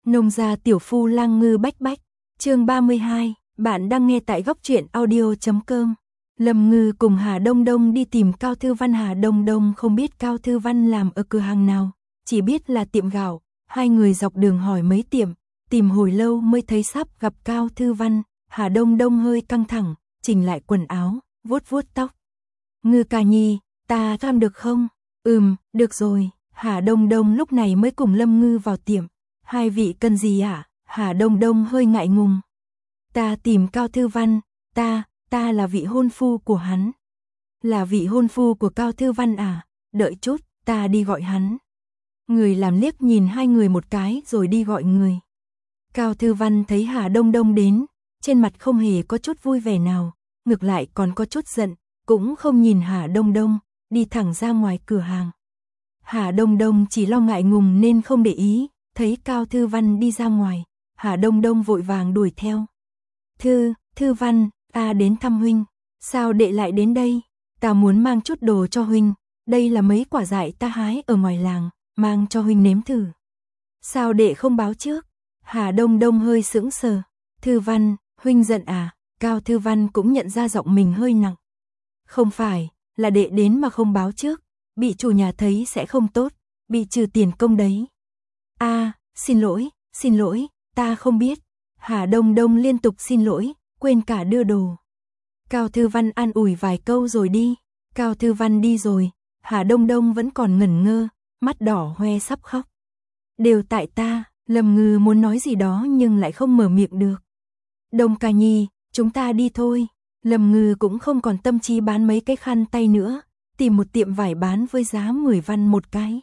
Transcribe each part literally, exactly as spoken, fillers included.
Nông gia tiểu phu lang ngư bách bách, chương ba mươi hai, bạn đang nghe tại góc truyện audio chấm com. Lâm Ngư cùng Hà Đông Đông đi tìm Cao Thư Văn. Hà Đông Đông không biết Cao Thư Văn làm ở cửa hàng nào, chỉ biết là tiệm gạo. Hai người dọc đường hỏi mấy tiệm, tìm hồi lâu mới thấy sắp gặp Cao Thư Văn. Hà Đông Đông hơi căng thẳng, chỉnh lại quần áo, vuốt vuốt tóc. Ngư ca nhi, ta làm được không? Ừm, được rồi. Hà Đông Đông lúc này mới cùng Lâm Ngư vào tiệm. Hai vị cần gì ạ? À? Hà Đông Đông hơi ngại ngùng. Ta tìm Cao Thư Văn, ta, ta là vị hôn phu của hắn. Là vị hôn phu của Cao Thư Văn à? Đợi chút, ta đi gọi hắn. Người làm liếc nhìn hai người một cái rồi đi gọi người. Cao Thư Văn thấy Hà Đông Đông đến, trên mặt không hề có chút vui vẻ nào, ngược lại còn có chút giận, cũng không nhìn Hà Đông Đông, đi thẳng ra ngoài cửa hàng. Hà Đông Đông chỉ lo ngại ngùng nên không để ý, thấy Cao Thư Văn đi ra ngoài, Hà Đông Đông vội vàng đuổi theo. Thư, Thư Văn, ta đến thăm huynh. Sao đệ lại đến đây? Ta muốn mang chút đồ cho huynh, đây là mấy quả dại ta hái ở ngoài làng, mang cho huynh nếm thử. Sao đệ không báo trước? Hà Đông Đông hơi sững sờ. Thư Văn, huynh giận à? Cao Thư Văn cũng nhận ra giọng mình hơi nặng. Không phải, là đệ đến mà không báo trước, bị chủ nhà thấy sẽ không tốt, bị trừ tiền công đấy. A, à, xin lỗi, xin lỗi, ta không biết. Hà Đông Đông liên tục xin lỗi, quên cả đưa đồ. Cao Thư Văn an ủi vài câu rồi đi. Cao Thư Văn đi rồi, Hà Đông Đông vẫn còn ngẩn ngơ, mắt đỏ hoe sắp khóc. Đều tại ta. Lâm Ngư muốn nói gì đó nhưng lại không mở miệng được. Đông ca nhi, chúng ta đi thôi. Lâm Ngư cũng không còn tâm trí bán mấy cái khăn tay nữa, tìm một tiệm vải bán với giá mười văn một cái.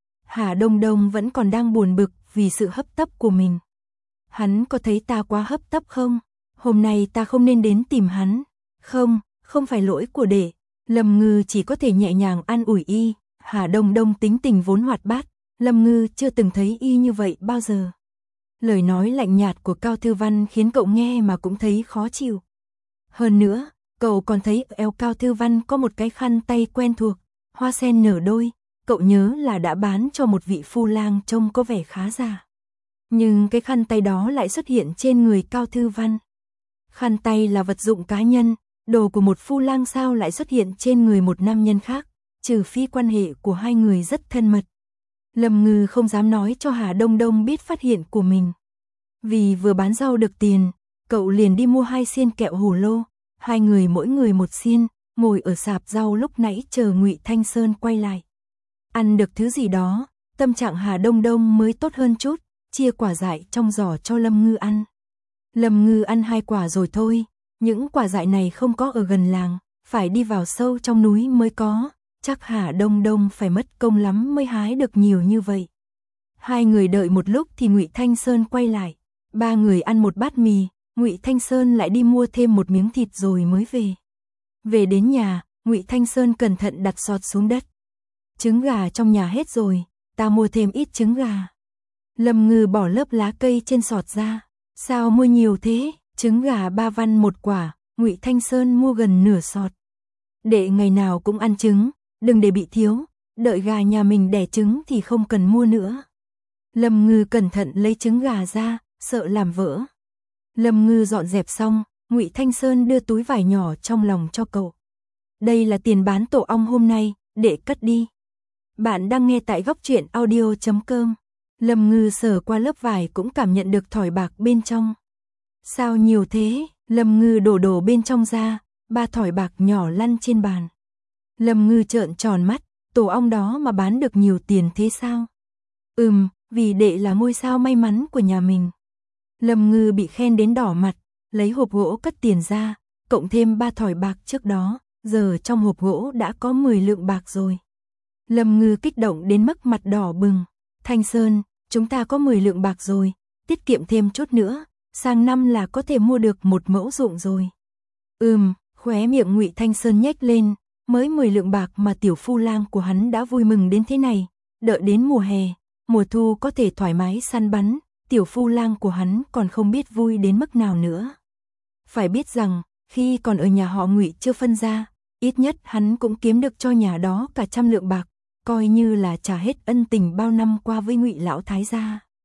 Hà Đông Đông vẫn còn đang buồn bực vì sự hấp tấp của mình. Hắn có thấy ta quá hấp tấp không? Hôm nay ta không nên đến tìm hắn. Không, không phải lỗi của đệ. Lâm Ngư chỉ có thể nhẹ nhàng an ủi y. Hà Đông Đông tính tình vốn hoạt bát, Lâm Ngư chưa từng thấy y như vậy bao giờ. Lời nói lạnh nhạt của Cao Thư Văn khiến cậu nghe mà cũng thấy khó chịu. Hơn nữa, cậu còn thấy eo Cao Thư Văn có một cái khăn tay quen thuộc, hoa sen nở đôi, cậu nhớ là đã bán cho một vị phu lang trông có vẻ khá già. Nhưng cái khăn tay đó lại xuất hiện trên người Cao Thư Văn. Khăn tay là vật dụng cá nhân, đồ của một phu lang sao lại xuất hiện trên người một nam nhân khác, trừ phi quan hệ của hai người rất thân mật. Lâm Ngư không dám nói cho Hà Đông Đông biết phát hiện của mình. Vì vừa bán rau được tiền, cậu liền đi mua hai xiên kẹo hồ lô, hai người mỗi người một xiên, ngồi ở sạp rau lúc nãy chờ Ngụy Thanh Sơn quay lại. Ăn được thứ gì đó, tâm trạng Hà Đông Đông mới tốt hơn chút, chia quả dại trong giỏ cho Lâm Ngư ăn. Lâm Ngư ăn hai quả rồi thôi, những quả dại này không có ở gần làng, phải đi vào sâu trong núi mới có. Chắc Hà Đông Đông phải mất công lắm mới hái được nhiều như vậy. Hai người đợi một lúc thì Ngụy Thanh Sơn quay lại. Ba người ăn một bát mì, Ngụy Thanh Sơn lại đi mua thêm một miếng thịt rồi mới về. Về đến nhà, Ngụy Thanh Sơn cẩn thận đặt sọt xuống đất. Trứng gà trong nhà hết rồi, ta mua thêm ít trứng gà. Lâm Ngư bỏ lớp lá cây trên sọt ra. Sao mua nhiều thế? Trứng gà ba văn một quả, Ngụy Thanh Sơn mua gần nửa sọt. Đệ ngày nào cũng ăn trứng, đừng để bị thiếu, đợi gà nhà mình đẻ trứng thì không cần mua nữa. Lâm Ngư cẩn thận lấy trứng gà ra, sợ làm vỡ. Lâm Ngư dọn dẹp xong, Ngụy Thanh Sơn đưa túi vải nhỏ trong lòng cho cậu. Đây là tiền bán tổ ong hôm nay, để cất đi. Bạn đang nghe tại góc truyện audio chấm com. Lâm Ngư sờ qua lớp vải cũng cảm nhận được thỏi bạc bên trong. Sao nhiều thế? Lâm Ngư đổ đổ bên trong ra, ba thỏi bạc nhỏ lăn trên bàn. Lâm Ngư trợn tròn mắt, tổ ong đó mà bán được nhiều tiền thế sao? Ừm, vì đệ là ngôi sao may mắn của nhà mình. Lâm Ngư bị khen đến đỏ mặt, lấy hộp gỗ cất tiền ra, cộng thêm ba thỏi bạc trước đó, giờ trong hộp gỗ đã có mười lượng bạc rồi. Lâm Ngư kích động đến mức mặt đỏ bừng. Thanh Sơn, chúng ta có mười lượng bạc rồi, tiết kiệm thêm chút nữa, sang năm là có thể mua được một mẫu ruộng rồi. Ừm, khóe miệng Ngụy Thanh Sơn nhếch lên. Mới mười lượng bạc mà tiểu phu lang của hắn đã vui mừng đến thế này, đợi đến mùa hè, mùa thu có thể thoải mái săn bắn, tiểu phu lang của hắn còn không biết vui đến mức nào nữa. Phải biết rằng, khi còn ở nhà họ Ngụy chưa phân ra, ít nhất hắn cũng kiếm được cho nhà đó cả trăm lượng bạc, coi như là trả hết ân tình bao năm qua với Ngụy lão thái gia.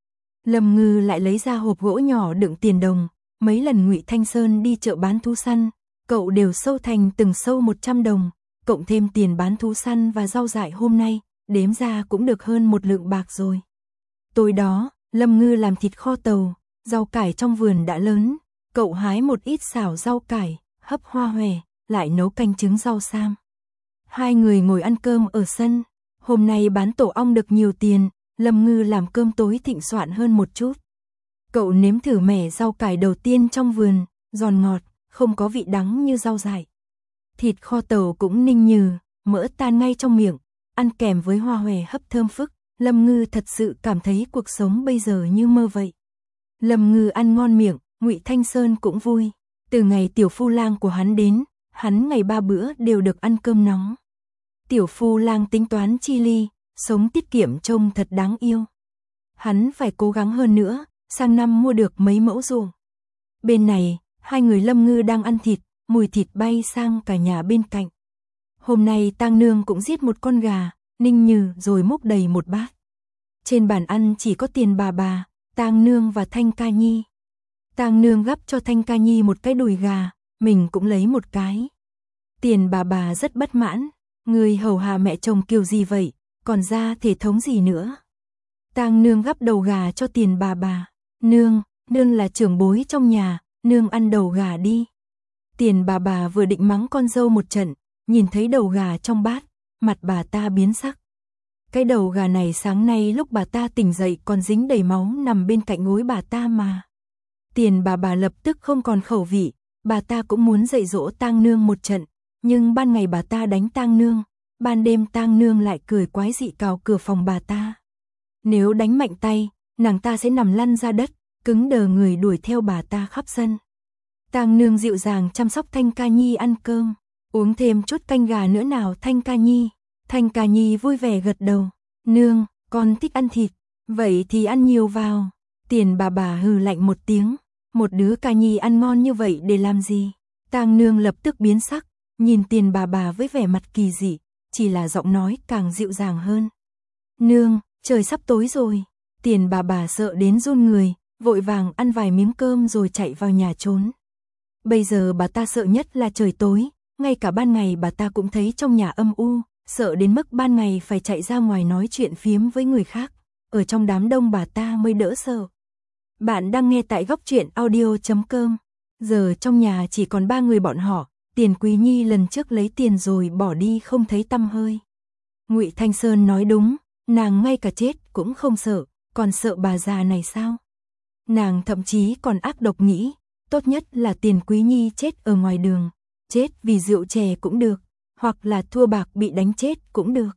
Lâm Ngư lại lấy ra hộp gỗ nhỏ đựng tiền đồng, mấy lần Ngụy Thanh Sơn đi chợ bán thú săn, cậu đều sâu thành từng sâu một trăm đồng, cộng thêm tiền bán thú săn và rau dại hôm nay, đếm ra cũng được hơn một lượng bạc rồi. Tối đó, Lâm Ngư làm thịt kho tàu, rau cải trong vườn đã lớn, cậu hái một ít xào rau cải, hấp hoa hòe, lại nấu canh trứng rau sam. Hai người ngồi ăn cơm ở sân, hôm nay bán tổ ong được nhiều tiền, Lâm Ngư làm cơm tối thịnh soạn hơn một chút. Cậu nếm thử mẻ rau cải đầu tiên trong vườn, giòn ngọt, không có vị đắng như rau dại. Thịt kho tàu cũng ninh nhừ, mỡ tan ngay trong miệng, ăn kèm với hoa hòe hấp thơm phức, Lâm Ngư thật sự cảm thấy cuộc sống bây giờ như mơ vậy. Lâm Ngư ăn ngon miệng, Ngụy Thanh Sơn cũng vui. Từ ngày tiểu phu lang của hắn đến, hắn ngày ba bữa đều được ăn cơm nóng. Tiểu phu lang tính toán chi ly, sống tiết kiệm trông thật đáng yêu. Hắn phải cố gắng hơn nữa, sang năm mua được mấy mẫu ruộng. Bên này, hai người Lâm Ngư đang ăn thịt, mùi thịt bay sang cả nhà bên cạnh. Hôm nay Tang Nương cũng giết một con gà, ninh nhừ rồi múc đầy một bát. Trên bàn ăn chỉ có Tiền bà bà, Tang Nương và Thanh Ca Nhi. Tang Nương gắp cho Thanh Ca Nhi một cái đùi gà, mình cũng lấy một cái. Tiền bà bà rất bất mãn, người hầu hạ mẹ chồng kiểu gì vậy, còn ra thể thống gì nữa. Tang Nương gắp đầu gà cho Tiền bà bà, nương, nương là trưởng bối trong nhà, nương ăn đầu gà đi. Tiền bà bà vừa định mắng con dâu một trận, nhìn thấy đầu gà trong bát, mặt bà ta biến sắc. Cái đầu gà này sáng nay lúc bà ta tỉnh dậy còn dính đầy máu nằm bên cạnh gối bà ta mà. Tiền bà bà lập tức không còn khẩu vị, bà ta cũng muốn dạy dỗ Tang Nương một trận, nhưng ban ngày bà ta đánh Tang Nương, ban đêm Tang Nương lại cười quái dị cào cửa phòng bà ta. Nếu đánh mạnh tay, nàng ta sẽ nằm lăn ra đất, cứng đờ người đuổi theo bà ta khắp sân. Tang Nương dịu dàng chăm sóc Thanh Ca Nhi ăn cơm, uống thêm chút canh gà nữa nào Thanh Ca Nhi. Thanh Ca Nhi vui vẻ gật đầu, nương, con thích ăn thịt, vậy thì ăn nhiều vào. Tiền bà bà hừ lạnh một tiếng, một đứa Ca Nhi ăn ngon như vậy để làm gì? Tang Nương lập tức biến sắc, nhìn Tiền bà bà với vẻ mặt kỳ dị, chỉ là giọng nói càng dịu dàng hơn. Nương, trời sắp tối rồi. Tiền bà bà sợ đến run người, vội vàng ăn vài miếng cơm rồi chạy vào nhà trốn. Bây giờ bà ta sợ nhất là trời tối, ngay cả ban ngày bà ta cũng thấy trong nhà âm u, sợ đến mức ban ngày phải chạy ra ngoài nói chuyện phiếm với người khác, ở trong đám đông bà ta mới đỡ sợ. Bạn đang nghe tại góc truyện audio chấm com. Giờ trong nhà chỉ còn ba người bọn họ, Tiền Quý Nhi lần trước lấy tiền rồi bỏ đi không thấy tăm hơi. Ngụy Thanh Sơn nói đúng, nàng ngay cả chết cũng không sợ, còn sợ bà già này sao? Nàng thậm chí còn ác độc nghĩ, tốt nhất là Tiền Quý Nhi chết ở ngoài đường, chết vì rượu chè cũng được, hoặc là thua bạc bị đánh chết cũng được.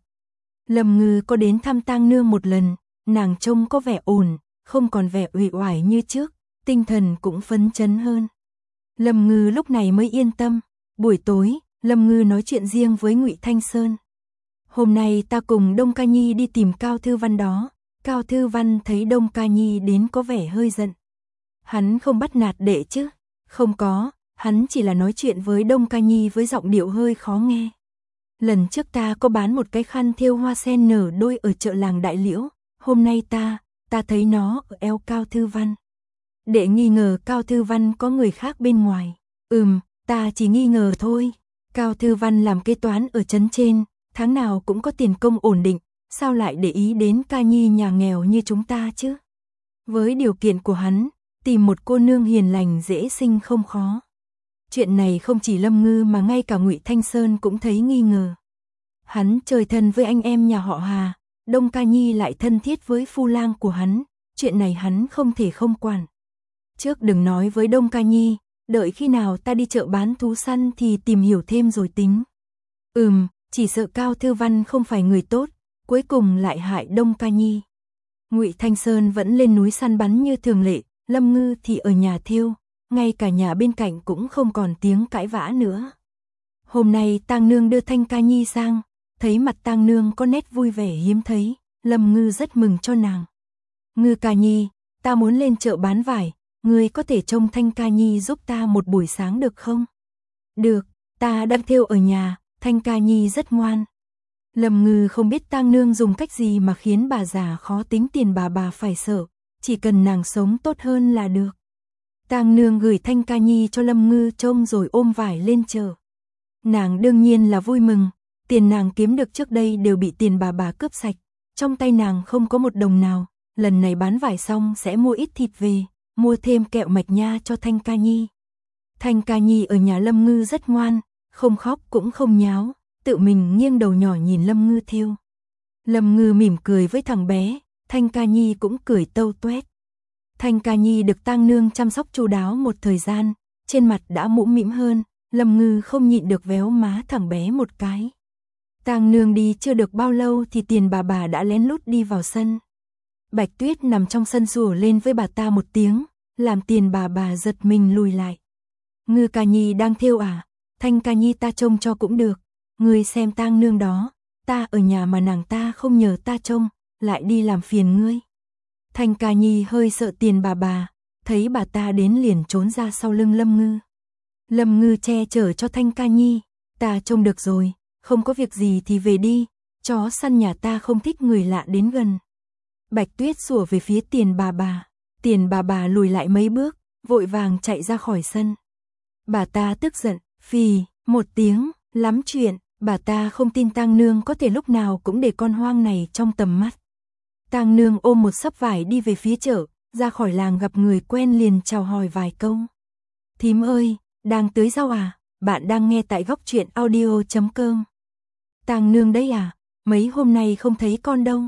Lâm Ngư có đến thăm Tang Nương một lần, nàng trông có vẻ ổn, không còn vẻ uể oải như trước, tinh thần cũng phấn chấn hơn. Lâm Ngư lúc này mới yên tâm. Buổi tối, Lâm Ngư nói chuyện riêng với Ngụy Thanh Sơn. Hôm nay ta cùng Đông Ca Nhi đi tìm Cao Thư Văn đó. Cao Thư Văn thấy Đông Ca Nhi đến có vẻ hơi giận. Hắn không bắt nạt đệ chứ? Không có, hắn chỉ là nói chuyện với Đông Ca Nhi với giọng điệu hơi khó nghe. Lần trước ta có bán một cái khăn thêu hoa sen nở đôi ở chợ làng Đại Liễu, hôm nay ta, ta thấy nó ở eo Cao Thư Văn. Đệ nghi ngờ Cao Thư Văn có người khác bên ngoài. Ừm, ta chỉ nghi ngờ thôi. Cao Thư Văn làm kế toán ở trấn trên, tháng nào cũng có tiền công ổn định, sao lại để ý đến Ca Nhi nhà nghèo như chúng ta chứ? Với điều kiện của hắn, tìm một cô nương hiền lành dễ sinh không khó. Chuyện này không chỉ Lâm Ngư mà ngay cả Ngụy Thanh Sơn cũng thấy nghi ngờ. Hắn chơi thân với anh em nhà họ Hà, Đông Ca Nhi lại thân thiết với phu lang của hắn, chuyện này hắn không thể không quản. Trước đừng nói với Đông Ca Nhi, đợi khi nào ta đi chợ bán thú săn thì tìm hiểu thêm rồi tính. Ừm, chỉ sợ Cao Thư Văn không phải người tốt, cuối cùng lại hại Đông Ca Nhi. Ngụy Thanh Sơn vẫn lên núi săn bắn như thường lệ, Lâm Ngư thì ở nhà thêu, ngay cả nhà bên cạnh cũng không còn tiếng cãi vã nữa. Hôm nay Tang Nương đưa Thanh Ca Nhi sang, thấy mặt Tang Nương có nét vui vẻ hiếm thấy, Lâm Ngư rất mừng cho nàng. Ngư Ca Nhi, ta muốn lên chợ bán vải, ngươi có thể trông Thanh Ca Nhi giúp ta một buổi sáng được không? Được, ta đang thêu ở nhà, Thanh Ca Nhi rất ngoan. Lâm Ngư không biết Tang Nương dùng cách gì mà khiến bà già khó tính Tiền bà bà phải sợ, chỉ cần nàng sống tốt hơn là được. Tang Nương gửi Thanh Ca Nhi cho Lâm Ngư trông rồi ôm vải lên chợ. Nàng đương nhiên là vui mừng, tiền nàng kiếm được trước đây đều bị tiền bà bà cướp sạch, trong tay nàng không có một đồng nào, lần này bán vải xong sẽ mua ít thịt về, mua thêm kẹo mạch nha cho Thanh Ca Nhi. Thanh Ca Nhi ở nhà Lâm Ngư rất ngoan, không khóc cũng không nháo, tự mình nghiêng đầu nhỏ nhìn Lâm Ngư thêu. Lâm Ngư mỉm cười với thằng bé, Thanh Ca Nhi cũng cười tâu tuét. Thanh Ca Nhi được Tang Nương chăm sóc chu đáo một thời gian, trên mặt đã mũm mĩm hơn, Lâm Ngư không nhịn được véo má thằng bé một cái. Tang Nương đi chưa được bao lâu thì tiền bà bà đã lén lút đi vào sân. Bạch Tuyết nằm trong sân sủa lên với bà ta một tiếng, làm tiền bà bà giật mình lùi lại. Ngư Ca Nhi đang thêu à? Thanh Ca Nhi ta trông cho cũng được, ngươi xem Tang Nương đó, ta ở nhà mà nàng ta không nhờ ta trông, lại đi làm phiền ngươi. Thanh Ca Nhi hơi sợ tiền bà bà, thấy bà ta đến liền trốn ra sau lưng Lâm Ngư. Lâm Ngư che chở cho Thanh Ca Nhi, ta trông được rồi, không có việc gì thì về đi, chó săn nhà ta không thích người lạ đến gần. Bạch Tuyết sủa về phía tiền bà bà, tiền bà bà lùi lại mấy bước, vội vàng chạy ra khỏi sân. Bà ta tức giận, phì, một tiếng, lắm chuyện, bà ta không tin Tang Nương có thể lúc nào cũng để con hoang này trong tầm mắt. Tang Nương ôm một xấp vải đi về phía chợ, ra khỏi làng gặp người quen liền chào hỏi vài câu. Thím ơi, đang tưới rau à? Bạn đang nghe tại góc truyện audio chấm com. Tang Nương đấy à? Mấy hôm nay không thấy con đâu.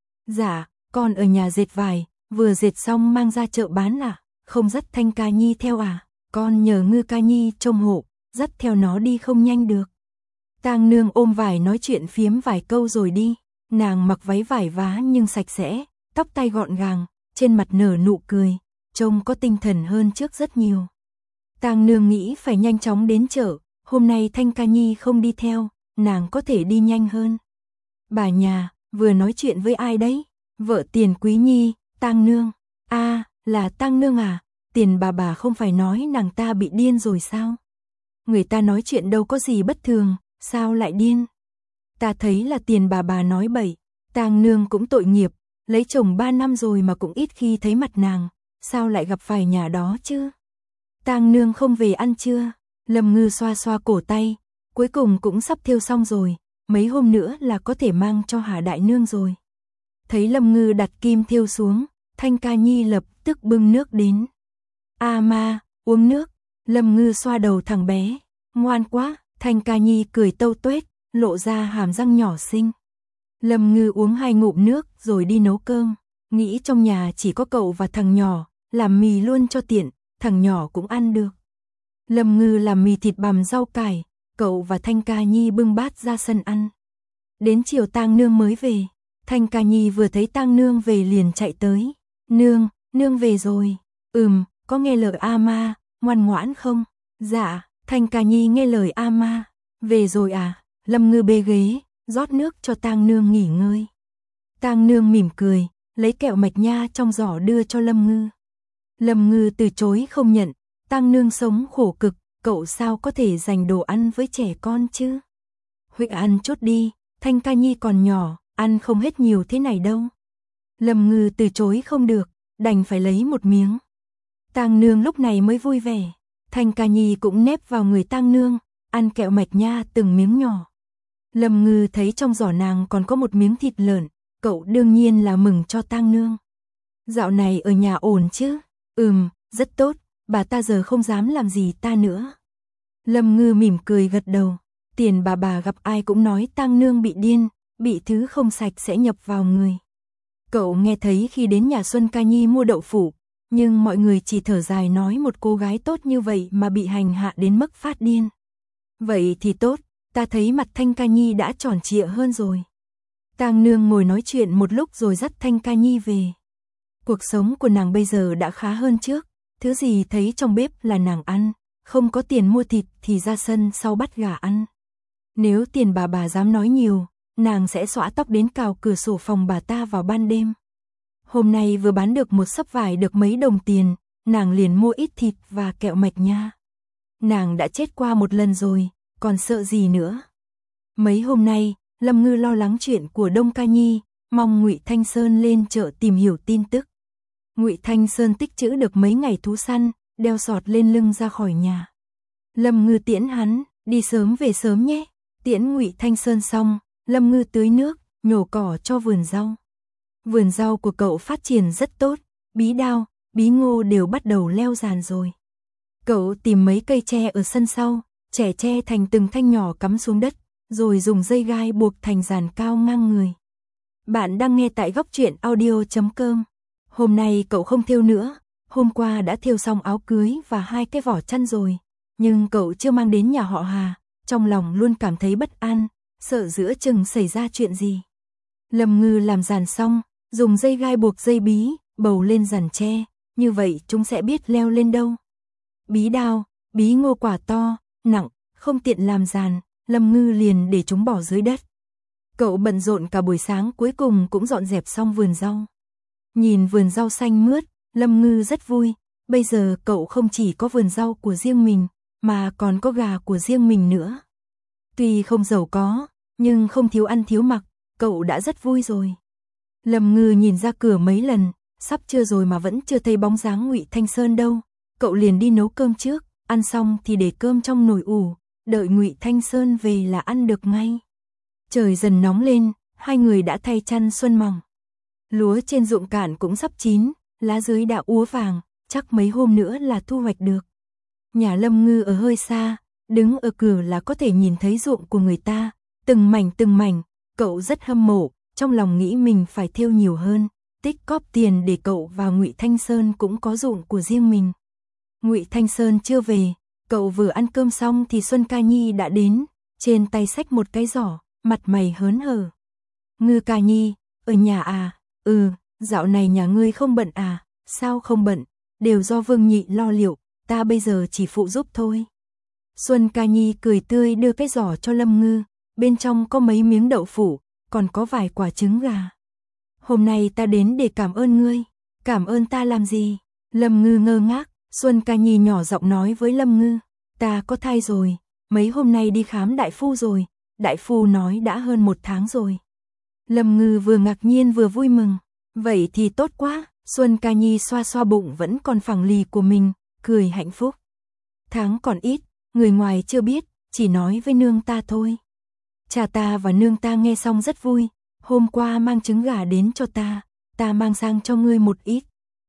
Dạ, con ở nhà dệt vải, vừa dệt xong mang ra chợ bán à? Không dắt Thanh Ca Nhi theo à? Con nhờ Ngư Ca Nhi trông hộ, dắt theo nó đi không nhanh được. Tang Nương ôm vải nói chuyện phiếm vài câu rồi đi. Nàng mặc váy vải vá nhưng sạch sẽ, tóc tai gọn gàng, trên mặt nở nụ cười, trông có tinh thần hơn trước rất nhiều. Tang Nương nghĩ phải nhanh chóng đến chợ, hôm nay Thanh Ca Nhi không đi theo, nàng có thể đi nhanh hơn. Bà nhà, vừa nói chuyện với ai đấy? Vợ Tiền Quý Nhi, Tang Nương. A, à, là Tang Nương à? Tiền bà bà không phải nói nàng ta bị điên rồi sao? Người ta nói chuyện đâu có gì bất thường, sao lại điên? Ta thấy là tiền bà bà nói bậy, Tang Nương cũng tội nghiệp, lấy chồng ba năm rồi mà cũng ít khi thấy mặt nàng, sao lại gặp phải nhà đó chứ? Tang Nương không về ăn trưa, Lâm Ngư xoa xoa cổ tay, cuối cùng cũng sắp thêu xong rồi, mấy hôm nữa là có thể mang cho Hà Đại Nương rồi. Thấy Lâm Ngư đặt kim thêu xuống, Thanh Ca Nhi lập tức bưng nước đến. A ma, uống nước, Lâm Ngư xoa đầu thằng bé, ngoan quá, Thanh Ca Nhi cười tâu tuét, lộ ra hàm răng nhỏ xinh. Lâm Ngư uống hai ngụm nước rồi đi nấu cơm, nghĩ trong nhà chỉ có cậu và thằng nhỏ, làm mì luôn cho tiện, thằng nhỏ cũng ăn được. Lâm Ngư làm mì thịt bằm rau cải, cậu và Thanh Ca Nhi bưng bát ra sân ăn. Đến chiều Tang Nương mới về, Thanh Ca Nhi vừa thấy Tang Nương về liền chạy tới. Nương, Nương về rồi. Ừm, có nghe lời A ma, ngoan ngoãn không? Dạ, Thanh Ca Nhi nghe lời A ma. Về rồi à? Lâm Ngư bê ghế, rót nước cho Tang Nương nghỉ ngơi. Tang Nương mỉm cười, lấy kẹo mạch nha trong giỏ đưa cho Lâm Ngư. Lâm Ngư từ chối không nhận, Tang Nương sống khổ cực, cậu sao có thể dành đồ ăn với trẻ con chứ? Huệ ăn chút đi, Thanh Ca Nhi còn nhỏ, ăn không hết nhiều thế này đâu. Lâm Ngư từ chối không được, đành phải lấy một miếng. Tang Nương lúc này mới vui vẻ, Thanh Ca Nhi cũng nép vào người Tang Nương, ăn kẹo mạch nha từng miếng nhỏ. Lâm Ngư thấy trong giỏ nàng còn có một miếng thịt lợn, cậu đương nhiên là mừng cho Tang Nương. Dạo này ở nhà ổn chứ? Ừm, rất tốt, bà ta giờ không dám làm gì ta nữa. Lâm Ngư mỉm cười gật đầu, tiền bà bà gặp ai cũng nói Tang Nương bị điên, bị thứ không sạch sẽ nhập vào người. Cậu nghe thấy khi đến nhà Xuân Ca Nhi mua đậu phụ, nhưng mọi người chỉ thở dài nói một cô gái tốt như vậy mà bị hành hạ đến mức phát điên. Vậy thì tốt, ta thấy mặt Thanh Ca Nhi đã tròn trịa hơn rồi. Tang Nương ngồi nói chuyện một lúc rồi dắt Thanh Ca Nhi về. Cuộc sống của nàng bây giờ đã khá hơn trước, thứ gì thấy trong bếp là nàng ăn, không có tiền mua thịt thì ra sân sau bắt gà ăn. Nếu tiền bà bà dám nói nhiều, nàng sẽ xõa tóc đến cào cửa sổ phòng bà ta vào ban đêm. Hôm nay vừa bán được một xấp vải được mấy đồng tiền, nàng liền mua ít thịt và kẹo mạch nha. Nàng đã chết qua một lần rồi, còn sợ gì nữa. Mấy hôm nay, Lâm Ngư lo lắng chuyện của Đông Ca Nhi, mong Ngụy Thanh Sơn lên chợ tìm hiểu tin tức. Ngụy Thanh Sơn tích trữ được mấy ngày thú săn, đeo sọt lên lưng ra khỏi nhà. Lâm Ngư tiễn hắn, đi sớm về sớm nhé. Tiễn Ngụy Thanh Sơn xong, Lâm Ngư tưới nước, nhổ cỏ cho vườn rau. Vườn rau của cậu phát triển rất tốt, bí đao, bí ngô đều bắt đầu leo giàn rồi. Cậu tìm mấy cây tre ở sân sau, chẻ tre thành từng thanh nhỏ cắm xuống đất, rồi dùng dây gai buộc thành giàn cao ngang người. Bạn đang nghe tại góc truyện audio chấm com. Hôm nay cậu không thêu nữa, hôm qua đã thêu xong áo cưới và hai cái vỏ chăn rồi, nhưng cậu chưa mang đến nhà họ Hà, trong lòng luôn cảm thấy bất an, sợ giữa chừng xảy ra chuyện gì. Lâm Ngư làm giàn xong, dùng dây gai buộc dây bí, bầu lên giàn tre, như vậy chúng sẽ biết leo lên đâu. Bí đao, bí ngô quả to, nặng, không tiện làm giàn, Lâm Ngư liền để chúng bỏ dưới đất. Cậu bận rộn cả buổi sáng, cuối cùng cũng dọn dẹp xong vườn rau. Nhìn vườn rau xanh mướt, Lâm Ngư rất vui, bây giờ cậu không chỉ có vườn rau của riêng mình, mà còn có gà của riêng mình nữa. Tuy không giàu có, nhưng không thiếu ăn thiếu mặc, cậu đã rất vui rồi. Lâm Ngư nhìn ra cửa mấy lần, sắp trưa rồi mà vẫn chưa thấy bóng dáng Ngụy Thanh Sơn đâu. Cậu liền đi nấu cơm trước, ăn xong thì để cơm trong nồi ủ, đợi Ngụy Thanh Sơn về là ăn được ngay. Trời dần nóng lên, hai người đã thay chăn xuân mỏng. Lúa trên ruộng cạn cũng sắp chín, lá dưới đã úa vàng, chắc mấy hôm nữa là thu hoạch được. Nhà Lâm Ngư ở hơi xa, đứng ở cửa là có thể nhìn thấy ruộng của người ta, từng mảnh từng mảnh, cậu rất hâm mộ, trong lòng nghĩ mình phải thêu nhiều hơn, tích cóp tiền để cậu và Ngụy Thanh Sơn cũng có ruộng của riêng mình. Ngụy Thanh Sơn chưa về, cậu vừa ăn cơm xong thì Xuân Ca Nhi đã đến, trên tay xách một cái giỏ, mặt mày hớn hở. Ngư Ca Nhi, ở nhà à? Ừ, dạo này nhà ngươi không bận à? Sao không bận? Đều do Vương Nhị lo liệu, ta bây giờ chỉ phụ giúp thôi. Xuân Ca Nhi cười tươi đưa cái giỏ cho Lâm Ngư, bên trong có mấy miếng đậu phụ, còn có vài quả trứng gà. Hôm nay ta đến để cảm ơn ngươi. Cảm ơn ta làm gì? Lâm Ngư ngơ ngác, Xuân Ca Nhi nhỏ giọng nói với Lâm Ngư, ta có thai rồi, mấy hôm nay đi khám đại phu rồi, đại phu nói đã hơn một tháng rồi. Lâm Ngư vừa ngạc nhiên vừa vui mừng, vậy thì tốt quá. Xuân Ca Nhi xoa xoa bụng vẫn còn phẳng lì của mình, cười hạnh phúc. Tháng còn ít, người ngoài chưa biết, chỉ nói với nương ta thôi. Cha ta và nương ta nghe xong rất vui, hôm qua mang trứng gà đến cho ta, ta mang sang cho ngươi một ít.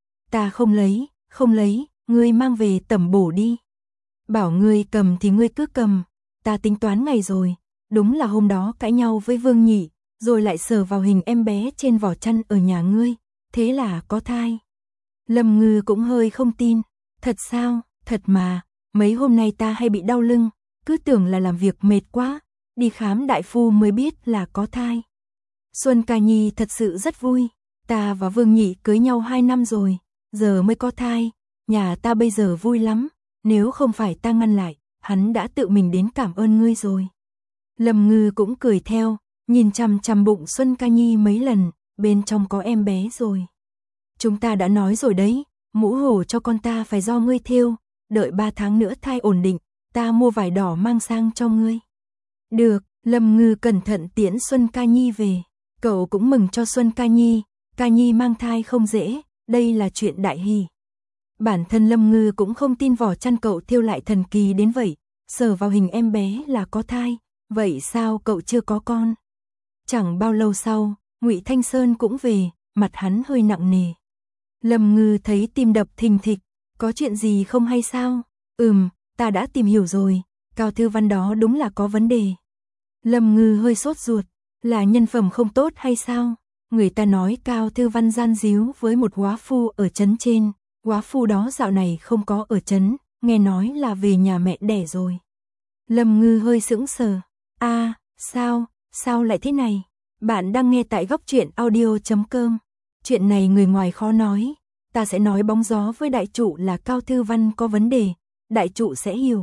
Ta không lấy, không lấy, ngươi mang về tẩm bổ đi. Bảo ngươi cầm thì ngươi cứ cầm, ta tính toán ngày rồi, đúng là hôm đó cãi nhau với Vương Nhị, rồi lại sờ vào hình em bé trên vỏ chăn ở nhà ngươi, thế là có thai. Lâm Ngư cũng hơi không tin, thật sao, thật mà, mấy hôm nay ta hay bị đau lưng, cứ tưởng là làm việc mệt quá, đi khám đại phu mới biết là có thai. Xuân Ca Nhi thật sự rất vui, ta và Vương Nhị cưới nhau hai năm rồi, giờ mới có thai, nhà ta bây giờ vui lắm, nếu không phải ta ngăn lại, hắn đã tự mình đến cảm ơn ngươi rồi. Lâm Ngư cũng cười theo, nhìn chằm chằm bụng Xuân Ca Nhi mấy lần, bên trong có em bé rồi. Chúng ta đã nói rồi đấy, mũ hổ cho con ta phải do ngươi thêu, đợi ba tháng nữa thai ổn định, ta mua vải đỏ mang sang cho ngươi. Được, Lâm Ngư cẩn thận tiễn Xuân Ca Nhi về, cậu cũng mừng cho Xuân Ca Nhi, Ca Nhi mang thai không dễ, đây là chuyện đại hỷ. Bản thân Lâm Ngư cũng không tin vỏ chăn cậu thêu lại thần kỳ đến vậy, sờ vào hình em bé là có thai, vậy sao cậu chưa có con? Chẳng bao lâu sau, Ngụy Thanh Sơn cũng về, mặt hắn hơi nặng nề. Lâm Ngư thấy tim đập thình thịch, có chuyện gì không hay sao? Ừm, ta đã tìm hiểu rồi, Cao Thư Văn đó đúng là có vấn đề. Lâm Ngư hơi sốt ruột, là nhân phẩm không tốt hay sao? Người ta nói Cao Thư Văn gian díu với một góa phu ở trấn trên, góa phu đó dạo này không có ở trấn, nghe nói là về nhà mẹ đẻ rồi. Lâm Ngư hơi sững sờ, a à, sao, sao lại thế này? Bạn đang nghe tại góc truyện audio chấm com. Chuyện này người ngoài khó nói, ta sẽ nói bóng gió với đại trụ là Cao Thư Văn có vấn đề, đại trụ sẽ hiểu.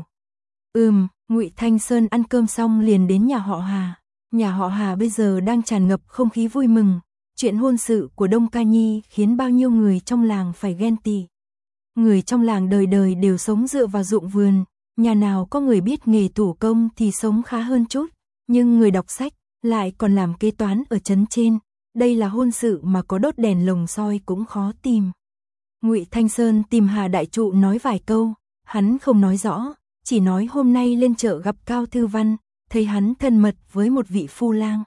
Ừm, Ngụy Thanh Sơn ăn cơm xong liền đến nhà họ Hà. Nhà họ Hà bây giờ đang tràn ngập không khí vui mừng, chuyện hôn sự của Đông Ca Nhi khiến bao nhiêu người trong làng phải ghen tị. Người trong làng đời đời đều sống dựa vào ruộng vườn, nhà nào có người biết nghề thủ công thì sống khá hơn chút, nhưng người đọc sách lại còn làm kế toán ở trấn trên, đây là hôn sự mà có đốt đèn lồng soi cũng khó tìm. Ngụy Thanh Sơn tìm Hà đại trụ nói vài câu, hắn không nói rõ, chỉ nói hôm nay lên chợ gặp Cao Thư Văn, thấy hắn thân mật với một vị phu lang.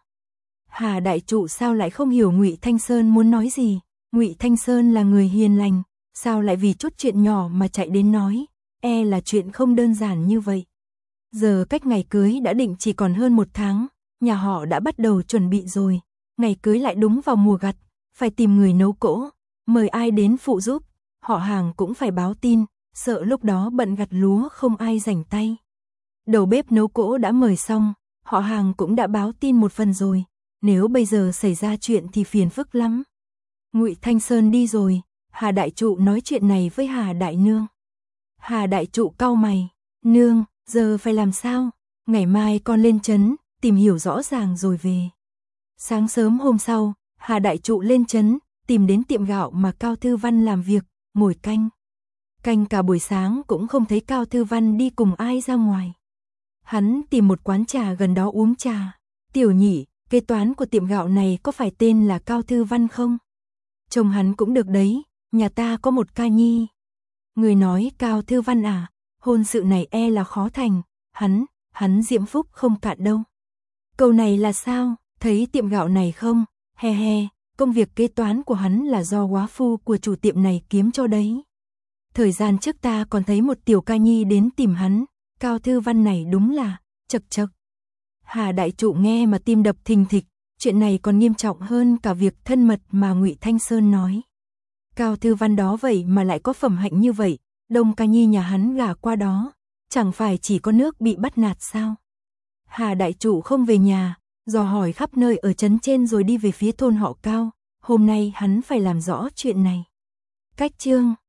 Hà đại trụ sao lại không hiểu Ngụy Thanh Sơn muốn nói gì? Ngụy Thanh Sơn là người hiền lành, sao lại vì chút chuyện nhỏ mà chạy đến nói, e là chuyện không đơn giản như vậy. Giờ cách ngày cưới đã định chỉ còn hơn một tháng, nhà họ đã bắt đầu chuẩn bị rồi, ngày cưới lại đúng vào mùa gặt, phải tìm người nấu cỗ, mời ai đến phụ giúp, họ hàng cũng phải báo tin, sợ lúc đó bận gặt lúa không ai rảnh tay. Đầu bếp nấu cỗ đã mời xong, họ hàng cũng đã báo tin một phần rồi, nếu bây giờ xảy ra chuyện thì phiền phức lắm. Ngụy Thanh Sơn đi rồi, Hà đại trụ nói chuyện này với Hà đại nương. Hà đại trụ cau mày, nương, giờ phải làm sao? Ngày mai con lên trấn, tìm hiểu rõ ràng rồi về. Sáng sớm hôm sau, Hà đại trụ lên trấn, tìm đến tiệm gạo mà Cao Thư Văn làm việc, ngồi canh. Canh cả buổi sáng cũng không thấy Cao Thư Văn đi cùng ai ra ngoài. Hắn tìm một quán trà gần đó uống trà. Tiểu nhị, kế toán của tiệm gạo này có phải tên là Cao Thư Văn không? Chồng hắn cũng được đấy, nhà ta có một ca nhi. Người nói Cao Thư Văn à, hôn sự này e là khó thành, hắn, hắn diễm phúc không cạn đâu. Câu này là sao, thấy tiệm gạo này không, he he, công việc kế toán của hắn là do góa phu của chủ tiệm này kiếm cho đấy. Thời gian trước ta còn thấy một tiểu ca nhi đến tìm hắn, Cao Thư Văn này đúng là, chật chật. Hà đại trụ nghe mà tim đập thình thịch, chuyện này còn nghiêm trọng hơn cả việc thân mật mà Ngụy Thanh Sơn nói. Cao Thư Văn đó vậy mà lại có phẩm hạnh như vậy, đông ca nhi nhà hắn gả qua đó, chẳng phải chỉ có nước bị bắt nạt sao? Hà đại trụ không về nhà, dò hỏi khắp nơi ở trấn trên rồi đi về phía thôn họ Cao, hôm nay hắn phải làm rõ chuyện này. Cách chương